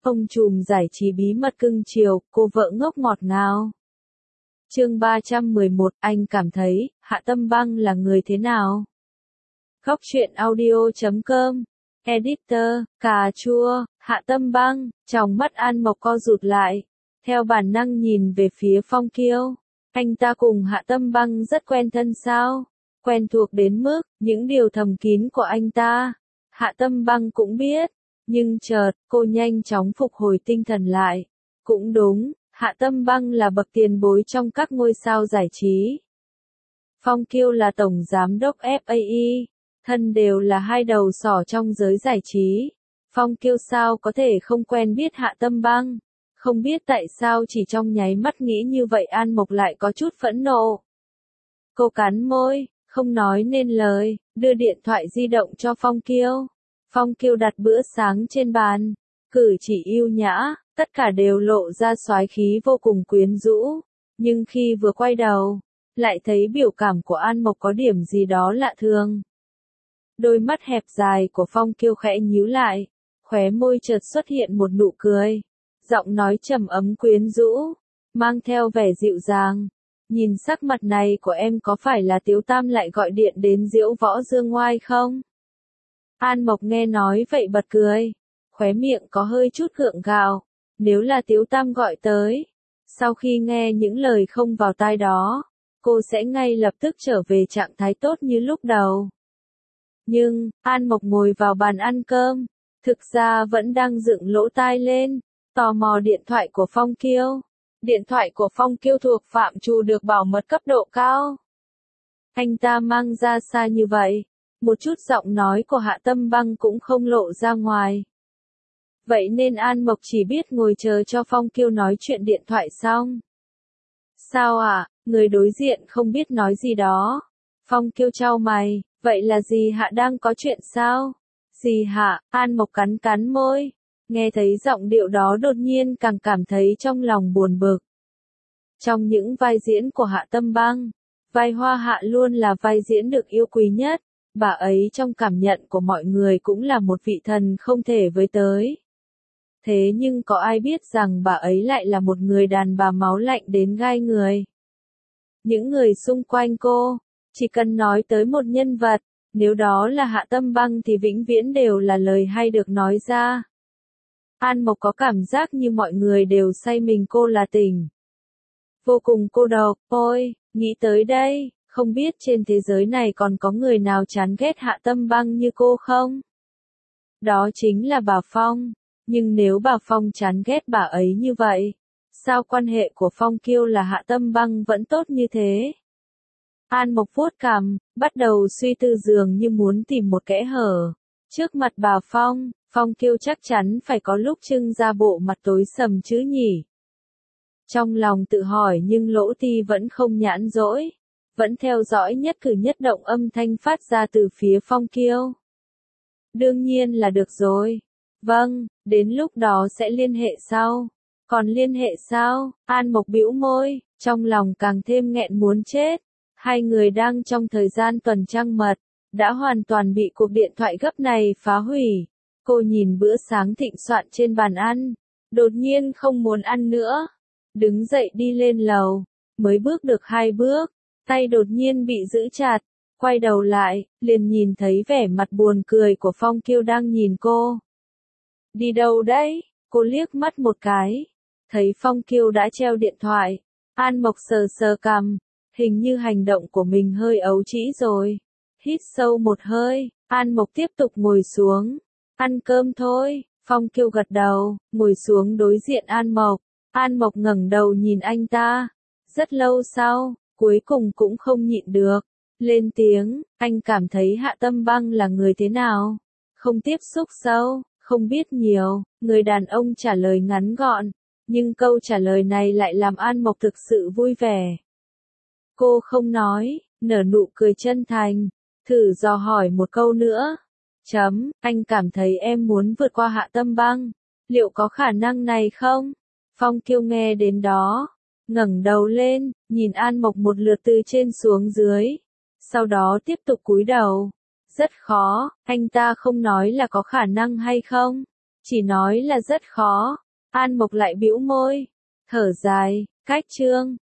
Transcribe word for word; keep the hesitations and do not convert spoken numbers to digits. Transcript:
Ông trùm giải trí bí mật cưng chiều, cô vợ ngốc ngọt ngào. Chương ba trăm mười một, anh cảm thấy, Hạ Tâm Băng là người thế nào? Góc truyện audio chấm com, Editor, cà chua, Hạ Tâm Băng, trong mắt An Mộc co rụt lại, theo bản năng nhìn về phía Phong Kiêu. Anh ta cùng Hạ Tâm Băng rất quen thân sao? Quen thuộc đến mức, những điều thầm kín của anh ta, Hạ Tâm Băng cũng biết. Nhưng chợt, cô nhanh chóng phục hồi tinh thần lại. Cũng đúng, Hạ Tâm Băng là bậc tiền bối trong các ngôi sao giải trí. Phong Kiêu là tổng giám đốc ép a e, thân đều là hai đầu sỏ trong giới giải trí. Phong Kiêu sao có thể không quen biết Hạ Tâm Băng? Không biết tại sao chỉ trong nháy mắt nghĩ như vậy An Mộc lại có chút phẫn nộ. Cô cắn môi, không nói nên lời, đưa điện thoại di động cho Phong Kiêu. Phong Kiêu đặt bữa sáng trên bàn, cử chỉ yêu nhã, tất cả đều lộ ra soái khí vô cùng quyến rũ. Nhưng khi vừa quay đầu, lại thấy biểu cảm của An Mộc có điểm gì đó lạ thường. Đôi mắt hẹp dài của Phong Kiêu khẽ nhíu lại, khóe môi chợt xuất hiện một nụ cười. Giọng nói trầm ấm quyến rũ, mang theo vẻ dịu dàng. Nhìn sắc mặt này của em có phải là Tiếu Tam lại gọi điện đến diễu võ dương ngoai không? An Mộc nghe nói vậy bật cười, khóe miệng có hơi chút gượng gạo. Nếu là Tiếu Tam gọi tới, sau khi nghe những lời không vào tai đó, cô sẽ ngay lập tức trở về trạng thái tốt như lúc đầu. Nhưng, An Mộc ngồi vào bàn ăn cơm, thực ra vẫn đang dựng lỗ tai lên, tò mò điện thoại của Phong Kiêu. Điện thoại của Phong Kiêu thuộc phạm trù được bảo mật cấp độ cao. Anh ta mang ra xa như vậy, một chút giọng nói của Hạ Tâm Băng cũng không lộ ra ngoài. Vậy nên An Mộc chỉ biết ngồi chờ cho Phong Kiêu nói chuyện điện thoại xong. Sao ạ, à? Người đối diện không biết nói gì đó. Phong Kiêu chau mày, vậy là gì Hạ đang có chuyện sao? Gì Hạ? An Mộc cắn cắn môi. Nghe thấy giọng điệu đó đột nhiên càng cảm thấy trong lòng buồn bực. Trong những vai diễn của Hạ Tâm Băng, vai Hoa Hạ luôn là vai diễn được yêu quý nhất. Bà ấy trong cảm nhận của mọi người cũng là một vị thần không thể với tới. Thế nhưng có ai biết rằng bà ấy lại là một người đàn bà máu lạnh đến gai người. Những người xung quanh cô, chỉ cần nói tới một nhân vật, nếu đó là Hạ Tâm Băng thì vĩnh viễn đều là lời hay được nói ra. An Mộc có cảm giác như mọi người đều say mình cô là tình. Vô cùng cô độc, ôi, nghĩ tới đây, không biết trên thế giới này còn có người nào chán ghét Hạ Tâm Băng như cô không? Đó chính là bà Phong, nhưng nếu bà Phong chán ghét bà ấy như vậy, sao quan hệ của Phong Kiêu là Hạ Tâm Băng vẫn tốt như thế? An Mộc vuốt cằm, bắt đầu suy tư dường như muốn tìm một kẽ hở. Trước mặt bà Phong, Phong Kiêu chắc chắn phải có lúc trưng ra bộ mặt tối sầm chứ nhỉ? Trong lòng tự hỏi nhưng lỗ ti vẫn không nhãn dỗi, vẫn theo dõi nhất cử nhất động âm thanh phát ra từ phía Phong Kiêu. Đương nhiên là được rồi. Vâng, đến lúc đó sẽ liên hệ sau. Còn liên hệ sao? An Mộc bĩu môi, trong lòng càng thêm nghẹn muốn chết. Hai người đang trong thời gian tuần trăng mật, đã hoàn toàn bị cuộc điện thoại gấp này phá hủy. Cô nhìn bữa sáng thịnh soạn trên bàn ăn, đột nhiên không muốn ăn nữa. Đứng dậy đi lên lầu, mới bước được hai bước, tay đột nhiên bị giữ chặt. Quay đầu lại, liền nhìn thấy vẻ mặt buồn cười của Phong Kiêu đang nhìn cô. Đi đâu đấy? Cô liếc mắt một cái, thấy Phong Kiêu đã treo điện thoại. An Mộc sờ sờ cằm, hình như hành động của mình hơi ấu trĩ rồi. Hít sâu một hơi, An Mộc tiếp tục ngồi xuống. Ăn cơm thôi, Phong Kiêu gật đầu, ngồi xuống đối diện An Mộc. An Mộc ngẩng đầu nhìn anh ta. Rất lâu sau, cuối cùng cũng không nhịn được. Lên tiếng, anh cảm thấy Hạ Tâm Băng là người thế nào? Không tiếp xúc sâu, không biết nhiều, người đàn ông trả lời ngắn gọn. Nhưng câu trả lời này lại làm An Mộc thực sự vui vẻ. Cô không nói, nở nụ cười chân thành, thử dò hỏi một câu nữa. Chấm, anh cảm thấy em muốn vượt qua Hạ Tâm Băng, liệu có khả năng này không? Phong Kiêu nghe đến đó, ngẩng đầu lên, nhìn An Mộc một lượt từ trên xuống dưới, sau đó tiếp tục cúi đầu. Rất khó, anh ta không nói là có khả năng hay không, Chỉ nói là rất khó. An Mộc lại bĩu môi, thở dài, cách chương.